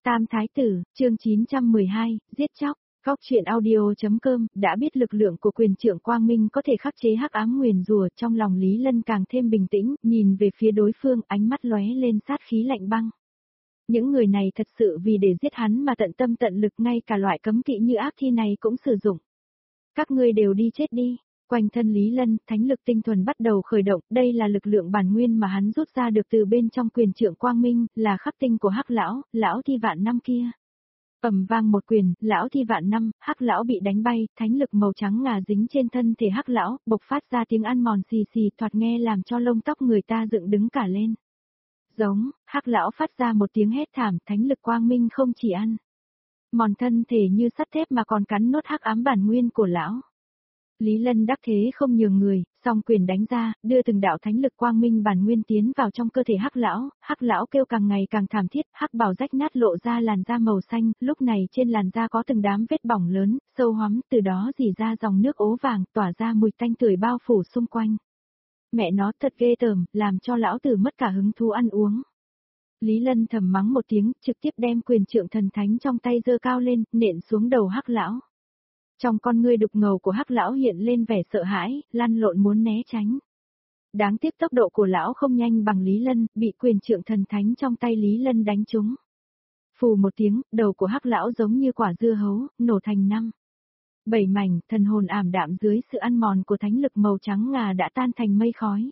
Tam Thái Tử, chương 912, giết chóc. Góc truyện audio.com, đã biết lực lượng của quyền trượng Quang Minh có thể khắc chế hắc ám nguyền rủa, trong lòng Lý Lân càng thêm bình tĩnh, nhìn về phía đối phương, ánh mắt lóe lên sát khí lạnh băng. Những người này thật sự vì để giết hắn mà tận tâm tận lực, ngay cả loại cấm kỵ như ác thi này cũng sử dụng. Các ngươi đều đi chết đi. Quanh thân Lý Lân, thánh lực tinh thuần bắt đầu khởi động, đây là lực lượng bản nguyên mà hắn rút ra được từ bên trong quyền trượng Quang Minh, là khắc tinh của hắc lão thi vạn năm kia. Ầm vang một quyền, lão thi vạn năm, hắc lão bị đánh bay, thánh lực màu trắng ngà dính trên thân thể hắc lão, bộc phát ra tiếng ăn mòn xì xì, thoạt nghe làm cho lông tóc người ta dựng đứng cả lên. Giống, hắc lão phát ra một tiếng hét thảm, thánh lực Quang Minh không chỉ ăn mòn thân thể như sắt thép mà còn cắn nốt hắc ám bản nguyên của lão. Lý Lân đắc thế không nhường người, song quyền đánh ra, đưa từng đạo thánh lực Quang Minh bản nguyên tiến vào trong cơ thể hắc lão kêu càng ngày càng thảm thiết, hắc bào rách nát lộ ra làn da màu xanh, lúc này trên làn da có từng đám vết bỏng lớn, sâu hoắm, từ đó rỉ ra dòng nước ố vàng, tỏa ra mùi tanh tưởi bao phủ xung quanh. Mẹ nó thật ghê tởm, làm cho lão tử mất cả hứng thú ăn uống. Lý Lân thầm mắng một tiếng, trực tiếp đem quyền trượng thần thánh trong tay giơ cao lên, nện xuống đầu hắc lão. Trong con ngươi đục ngầu của hắc lão hiện lên vẻ sợ hãi, lăn lộn muốn né tránh. Đáng tiếc tốc độ của lão không nhanh bằng Lý Lân, bị quyền trượng thần thánh trong tay Lý Lân đánh trúng. Phù một tiếng, đầu của hắc lão giống như quả dưa hấu, nổ thành 7 mảnh, thần hồn ảm đạm dưới sự ăn mòn của thánh lực màu trắng ngà đã tan thành mây khói.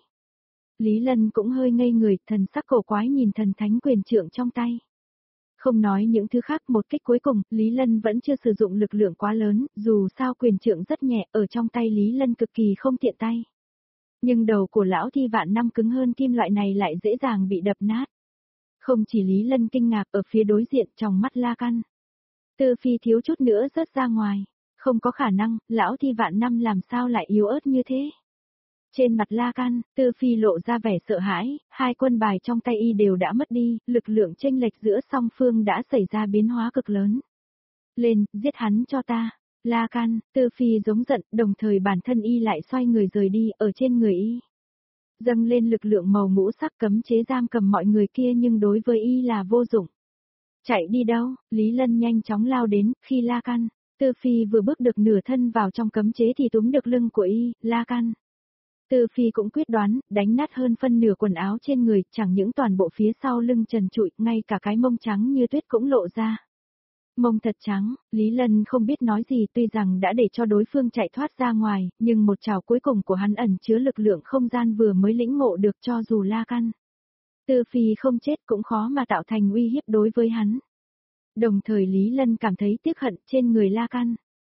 Lý Lân cũng hơi ngây người, thần sắc cổ quái nhìn thần thánh quyền trượng trong tay. Không nói những thứ khác, một kích cuối cùng, Lý Lân vẫn chưa sử dụng lực lượng quá lớn, dù sao quyền trượng rất nhẹ, ở trong tay Lý Lân cực kỳ không tiện tay. Nhưng đầu của lão thi vạn năm cứng hơn kim loại này lại dễ dàng bị đập nát. Không chỉ Lý Lân kinh ngạc, ở phía đối diện trong mắt La Căn, Tư Phi thiếu chút nữa rớt ra ngoài. Không có khả năng, lão thi vạn năm làm sao lại yếu ớt như thế? Trên mặt La Căn, Tư Phi lộ ra vẻ sợ hãi, hai quân bài trong tay y đều đã mất đi, lực lượng chênh lệch giữa song phương đã xảy ra biến hóa cực lớn. Lên, giết hắn cho ta. La Căn, Tư Phi giống giận, đồng thời bản thân y lại xoay người rời đi, ở trên người y dâng lên lực lượng màu ngũ sắc cấm chế giam cầm mọi người kia, nhưng đối với y là vô dụng. Chạy đi đâu? Lý Lân nhanh chóng lao đến, khi La Căn, Tư Phi vừa bước được nửa thân vào trong cấm chế thì túm được lưng của y, La Căn, Tư Phi cũng quyết đoán, đánh nát hơn phân nửa quần áo trên người, chẳng những toàn bộ phía sau lưng trần trụi, ngay cả cái mông trắng như tuyết cũng lộ ra. Mông thật trắng, Lý Lân không biết nói gì, tuy rằng đã để cho đối phương chạy thoát ra ngoài, nhưng một trảo cuối cùng của hắn ẩn chứa lực lượng không gian vừa mới lĩnh ngộ được, cho dù La Căn, Tư Phi không chết cũng khó mà tạo thành uy hiếp đối với hắn. Đồng thời Lý Lân cảm thấy tiếc hận trên người La Căn,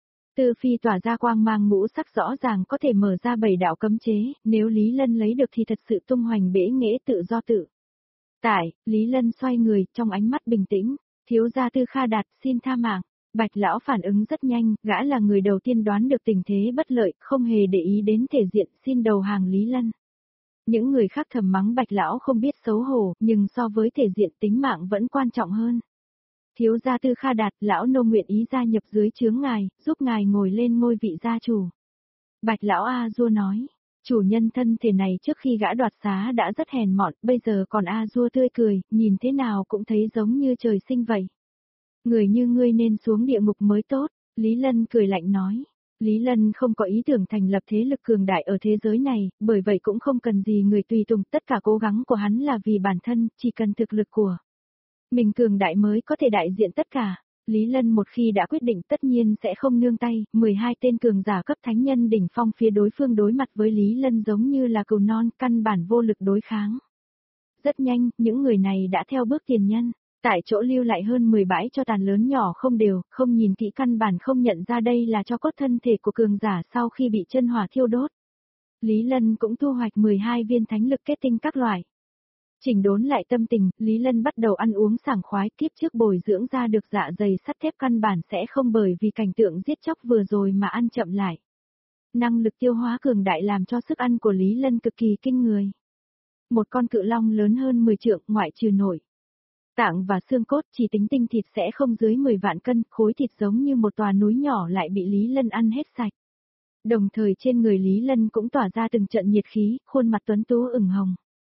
Tư Phi tỏa ra quang mang ngũ sắc rõ ràng có thể mở ra 7 đạo cấm chế, nếu Lý Lân lấy được thì thật sự tung hoành bể nghệ tự do tự tại. Lý Lân xoay người, trong ánh mắt bình tĩnh, thiếu gia Tư Kha Đạt xin tha mạng. Bạch lão phản ứng rất nhanh, gã là người đầu tiên đoán được tình thế bất lợi, không hề để ý đến thể diện, xin đầu hàng Lý Lân. Những người khác thầm mắng Bạch lão không biết xấu hổ, nhưng so với thể diện tính mạng vẫn quan trọng hơn. Thiếu gia Tư Kha Đạt, lão nô nguyện ý gia nhập dưới trướng ngài, giúp ngài ngồi lên ngôi vị gia chủ. Bạch lão A Dua nói, chủ nhân thân thể này trước khi gã đoạt xá đã rất hèn mọn, bây giờ còn A Dua tươi cười, nhìn thế nào cũng thấy giống như trời sinh vậy. Người như ngươi nên xuống địa ngục mới tốt, Lý Lân cười lạnh nói. Lý Lân không có ý tưởng thành lập thế lực cường đại ở thế giới này, bởi vậy cũng không cần gì người tùy tùng, tất cả cố gắng của hắn là vì bản thân, chỉ cần thực lực của mình cường đại mới có thể đại diện tất cả. Lý Lân một khi đã quyết định tất nhiên sẽ không nương tay, 12 tên cường giả cấp thánh nhân đỉnh phong phía đối phương đối mặt với Lý Lân giống như là cừu non, căn bản vô lực đối kháng. Rất nhanh, những người này đã theo bước tiền nhân, tại chỗ lưu lại hơn 10 bãi cho tàn lớn nhỏ không đều, không nhìn kỹ căn bản không nhận ra đây là cho cốt thân thể của cường giả sau khi bị chân hỏa thiêu đốt. Lý Lân cũng thu hoạch 12 viên thánh lực kết tinh các loại. Chỉnh đốn lại tâm tình, Lý Lân bắt đầu ăn uống sảng khoái, kiếp trước bồi dưỡng ra được dạ dày sắt thép căn bản sẽ không bởi vì cảnh tượng giết chóc vừa rồi mà ăn chậm lại. Năng lực tiêu hóa cường đại làm cho sức ăn của Lý Lân cực kỳ kinh người. Một con cự long lớn hơn 10 trượng, ngoại trừ nội tạng và xương cốt, chỉ tính tinh thịt sẽ không dưới 10 vạn cân, khối thịt giống như một tòa núi nhỏ lại bị Lý Lân ăn hết sạch. Đồng thời trên người Lý Lân cũng tỏa ra từng trận nhiệt khí, khuôn mặt tuấn tú ửng hồng.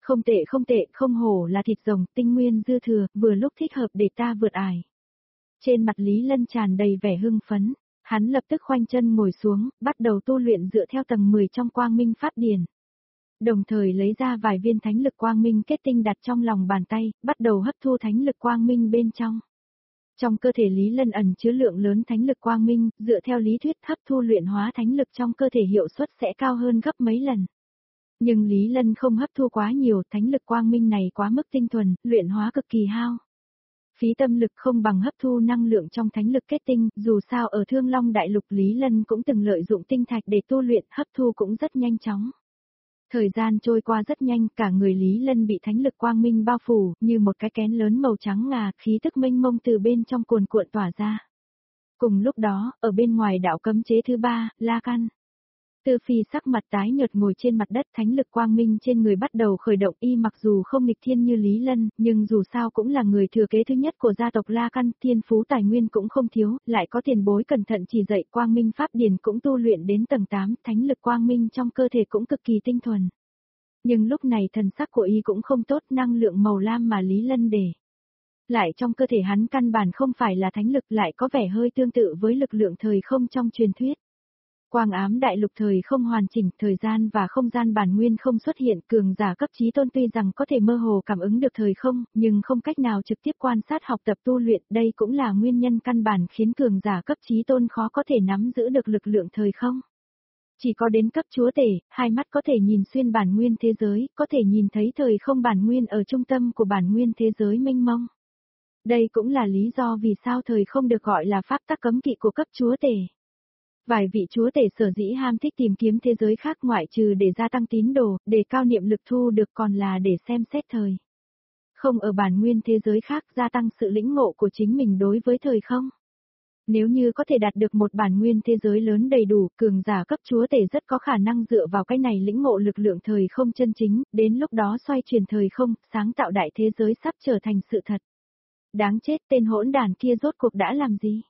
không tệ, không hổ là thịt rồng, tinh nguyên dư thừa, vừa lúc thích hợp để ta vượt ải. Trên mặt Lý Lân tràn đầy vẻ hưng phấn, hắn lập tức khoanh chân ngồi xuống, bắt đầu tu luyện dựa theo tầng 10 trong quang minh pháp điển. Đồng thời lấy ra vài viên thánh lực quang minh kết tinh đặt trong lòng bàn tay, bắt đầu hấp thu thánh lực quang minh bên trong. Trong cơ thể Lý Lân ẩn chứa lượng lớn thánh lực quang minh, dựa theo lý thuyết hấp thu luyện hóa thánh lực trong cơ thể hiệu suất sẽ cao hơn gấp mấy lần. Nhưng Lý Lân không hấp thu quá nhiều, thánh lực quang minh này quá mức tinh thuần, luyện hóa cực kỳ hao. Phí tâm lực không bằng hấp thu năng lượng trong thánh lực kết tinh, dù sao ở Thương Long Đại Lục Lý Lân cũng từng lợi dụng tinh thạch để tu luyện, hấp thu cũng rất nhanh chóng. Thời gian trôi qua rất nhanh, cả người Lý Lân bị thánh lực quang minh bao phủ, như một cái kén lớn màu trắng ngà, khí tức mênh mông từ bên trong cuồn cuộn tỏa ra. Cùng lúc đó, ở bên ngoài đạo cấm chế thứ 3, La Căn. Tư Phi sắc mặt tái nhợt ngồi trên mặt đất, thánh lực quang minh trên người bắt đầu khởi động, y mặc dù không nghịch thiên như Lý Lân, nhưng dù sao cũng là người thừa kế thứ nhất của gia tộc La Căn, thiên phú tài nguyên cũng không thiếu, lại có tiền bối cẩn thận chỉ dạy quang minh pháp điển cũng tu luyện đến tầng 8, thánh lực quang minh trong cơ thể cũng cực kỳ tinh thuần. Nhưng lúc này thần sắc của y cũng không tốt, năng lượng màu lam mà Lý Lân để lại trong cơ thể hắn căn bản không phải là thánh lực, lại có vẻ hơi tương tự với lực lượng thời không trong truyền thuyết. Quang ám đại lục thời không hoàn chỉnh, thời gian và không gian bản nguyên không xuất hiện, cường giả cấp chí tôn tuy rằng có thể mơ hồ cảm ứng được thời không, nhưng không cách nào trực tiếp quan sát học tập tu luyện, đây cũng là nguyên nhân căn bản khiến cường giả cấp chí tôn khó có thể nắm giữ được lực lượng thời không. Chỉ có đến cấp chúa tể, hai mắt có thể nhìn xuyên bản nguyên thế giới, có thể nhìn thấy thời không bản nguyên ở trung tâm của bản nguyên thế giới mênh mông. Đây cũng là lý do vì sao thời không được gọi là pháp tắc cấm kỵ của cấp chúa tể. Vài vị chúa tể sở dĩ ham thích tìm kiếm thế giới khác ngoại trừ để gia tăng tín đồ, để cao niệm lực thu được còn là để xem xét thời không ở bản nguyên thế giới khác, gia tăng sự lĩnh ngộ của chính mình đối với thời không. Nếu như có thể đạt được một bản nguyên thế giới lớn đầy đủ, cường giả cấp chúa tể rất có khả năng dựa vào cái này lĩnh ngộ lực lượng thời không chân chính, đến lúc đó xoay chuyển thời không, sáng tạo đại thế giới sắp trở thành sự thật. Đáng chết, tên hỗn đản kia rốt cuộc đã làm gì?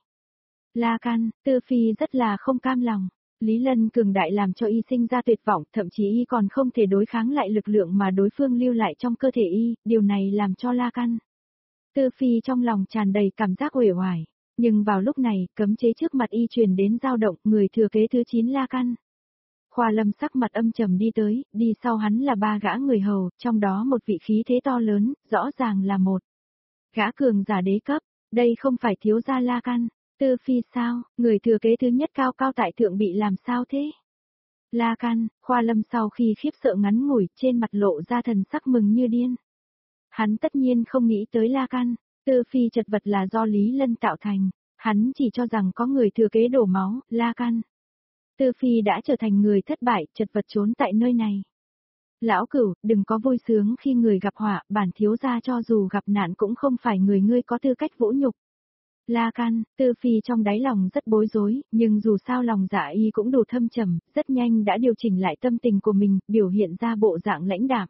La Căn, Tư Phi rất là không cam lòng. Lý Lân cường đại làm cho y sinh ra tuyệt vọng, thậm chí y còn không thể đối kháng lại lực lượng mà đối phương lưu lại trong cơ thể y, điều này làm cho La Căn. Tư Phi trong lòng tràn đầy cảm giác uể oải. Nhưng vào lúc này, cấm chế trước mặt y truyền đến dao động, người thừa kế thứ 9 La Căn. Khoa Lâm sắc mặt âm trầm đi tới, đi sau hắn là 3 gã người hầu, trong đó một vị khí thế to lớn, rõ ràng là một gã cường giả đế cấp, đây không phải thiếu gia La Căn. Tư Phi sao, người thừa kế thứ nhất cao cao tại thượng bị làm sao thế? La Căn, Khoa Lâm sau khi khiếp sợ ngắn ngủi, trên mặt lộ ra thần sắc mừng như điên. Hắn tất nhiên không nghĩ tới La Căn, Tư Phi chật vật là do Lý Lân tạo thành, hắn chỉ cho rằng có người thừa kế đổ máu, La Căn. Tư Phi đã trở thành người thất bại, chật vật trốn tại nơi này. Lão Cửu, đừng có vui sướng khi người gặp họa, bản thiếu gia cho dù gặp nạn cũng không phải người ngươi có tư cách vũ nhục. La Căn, Tư Phi trong đáy lòng rất bối rối, nhưng dù sao lòng dạ y cũng đủ thâm trầm, rất nhanh đã điều chỉnh lại tâm tình của mình, biểu hiện ra bộ dạng lãnh đạm.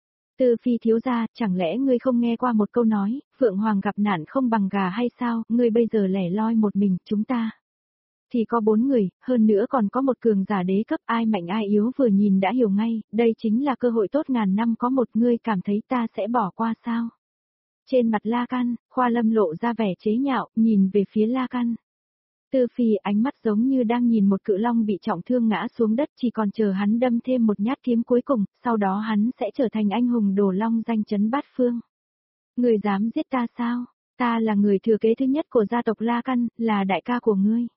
Tư Phi thiếu gia, chẳng lẽ ngươi không nghe qua một câu nói, Phượng Hoàng gặp nạn không bằng gà hay sao, ngươi bây giờ lẻ loi một mình, chúng ta thì có 4 người, hơn nữa còn có một cường giả đế cấp, ai mạnh ai yếu vừa nhìn đã hiểu ngay, đây chính là cơ hội tốt ngàn năm có một, ngươi cảm thấy ta sẽ bỏ qua sao? Trên mặt La Căn, Khoa Lâm lộ ra vẻ chế nhạo, nhìn về phía La Căn. Tư Phi ánh mắt giống như đang nhìn một cự long bị trọng thương ngã xuống đất, chỉ còn chờ hắn đâm thêm một nhát kiếm cuối cùng, sau đó hắn sẽ trở thành anh hùng đồ long danh chấn bát phương. Người dám giết ta sao? Ta là người thừa kế thứ nhất của gia tộc La Căn, là đại ca của ngươi.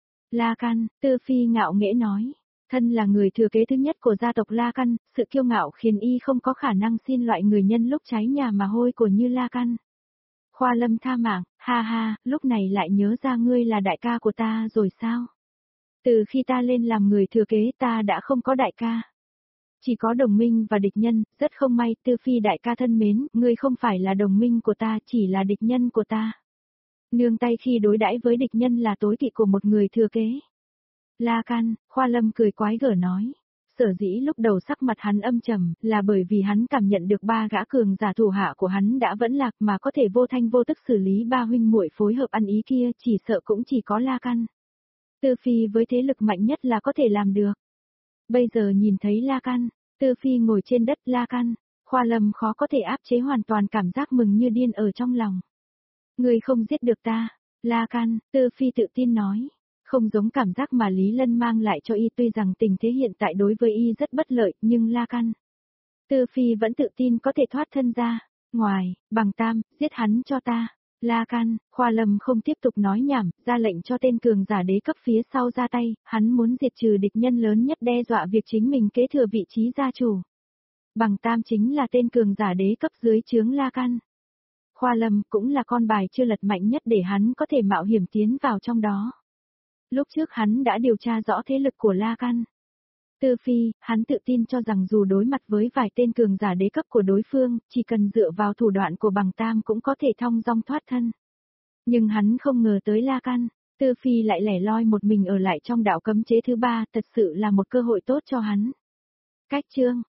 La Căn, Tư Phi ngạo nghễ nói. Thân là người thừa kế thứ nhất của gia tộc La Căn, sự kiêu ngạo khiến y không có khả năng xin loại người nhân lúc cháy nhà mà hôi của như La Căn. Khoa Lâm tha mạng, ha ha, lúc này lại nhớ ra ngươi là đại ca của ta rồi sao? Từ khi ta lên làm người thừa kế ta đã không có đại ca. Chỉ có đồng minh và địch nhân, rất không may, Tư Phi đại ca thân mến, ngươi không phải là đồng minh của ta, chỉ là địch nhân của ta. Nương tay khi đối đãi với địch nhân là tối kỵ của một người thừa kế. La Căn, Khoa Lâm cười quái gở nói. Sở dĩ lúc đầu sắc mặt hắn âm trầm, là bởi vì hắn cảm nhận được 3 gã cường giả thủ hạ của hắn đã vẫn lạc mà có thể vô thanh vô tức xử lý 3 huynh muội phối hợp ăn ý kia, chỉ sợ cũng chỉ có La Căn. Tư Phi với thế lực mạnh nhất là có thể làm được. Bây giờ nhìn thấy La Căn, Tư Phi ngồi trên đất, La Căn, Khoa Lâm khó có thể áp chế hoàn toàn cảm giác mừng như điên ở trong lòng. Ngươi không giết được ta, La Can, Tư Phi tự tin nói. Không giống cảm giác mà Lý Lân mang lại cho y, tuy rằng tình thế hiện tại đối với y rất bất lợi, nhưng La Can. Tư Phi vẫn tự tin có thể thoát thân ra. Ngoài, Bằng Tam, giết hắn cho ta. La Can, Khoa Lâm không tiếp tục nói nhảm, ra lệnh cho tên cường giả đế cấp phía sau ra tay, hắn muốn diệt trừ địch nhân lớn nhất đe dọa việc chính mình kế thừa vị trí gia chủ. Bằng Tam chính là tên cường giả đế cấp dưới trướng La Can. Khoa Lâm cũng là con bài chưa lật mạnh nhất để hắn có thể mạo hiểm tiến vào trong đó. Lúc trước hắn đã điều tra rõ thế lực của La Can. Tư Phi, hắn tự tin cho rằng dù đối mặt với vài tên cường giả đế cấp của đối phương, chỉ cần dựa vào thủ đoạn của Bằng Tam cũng có thể thong dong thoát thân. Nhưng hắn không ngờ tới La Can, Tư Phi lại lẻ loi một mình ở lại trong đạo cấm chế thứ ba, thật sự là một cơ hội tốt cho hắn. Cách chương